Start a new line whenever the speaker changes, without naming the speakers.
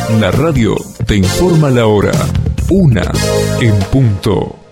La radio te informa la hora. 1 en punto.